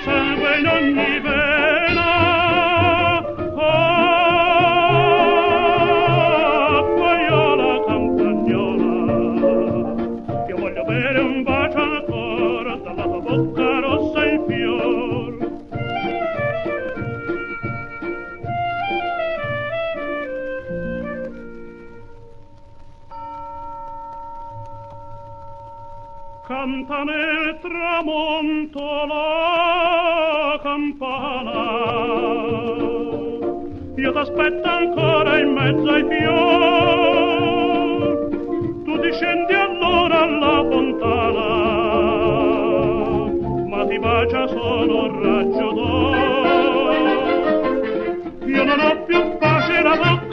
sangue in ogni vena. Acquaiola campagnola, io voglio bere un bacio ancora dalla tua bocca rossa il fior. Canta nel tramonto la campana, io t'aspetto ancora in mezzo ai fior. Tu discendi allora alla fontana, ma ti bacia solo un raggio d'oro. Io non ho più pace la bocca